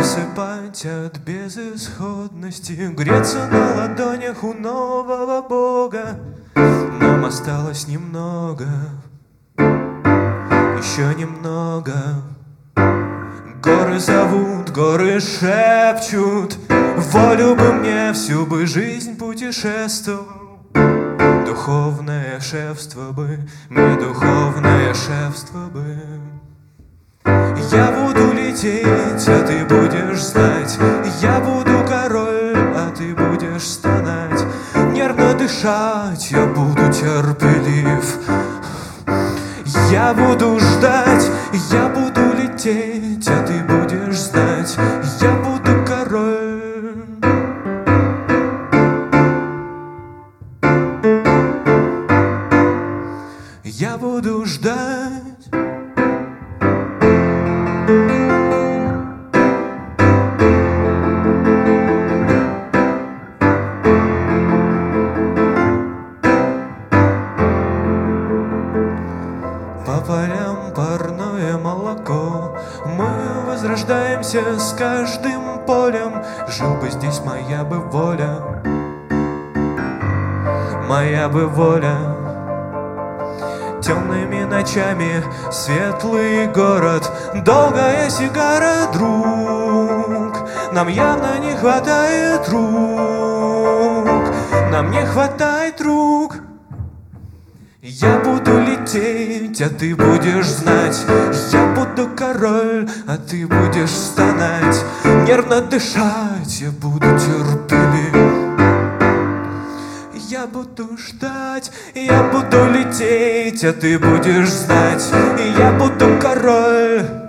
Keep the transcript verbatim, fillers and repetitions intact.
засыпать от безысходности, греться на ладонях у нового бога. Нам осталось немного, еще немного. Горы зовут, горы шепчут, волю бы мне, всю бы жизнь путешествовал. Духовное шефство бы, мне духовное шефство бы. Я буду лететь, а ты будешь знать. Я буду король, а ты будешь стонать. Нервно дышать, я буду терпелив. Я буду ждать, я буду лететь, а ты будешь знать. Я буду король. Я буду ждать. По полям парное молоко, мы возрождаемся с каждым полем. Жил бы здесь моя бы воля, моя бы воля. Темными ночами светлый город, долгая сигара, друг. Нам явно не хватает рук, нам не хватает рук. Я буду лететь, а ты будешь знать. Я буду король, а ты будешь стонать. Нервно дышать, я буду терпелив. Я буду ждать, я буду лететь, а ты будешь знать. Я буду король.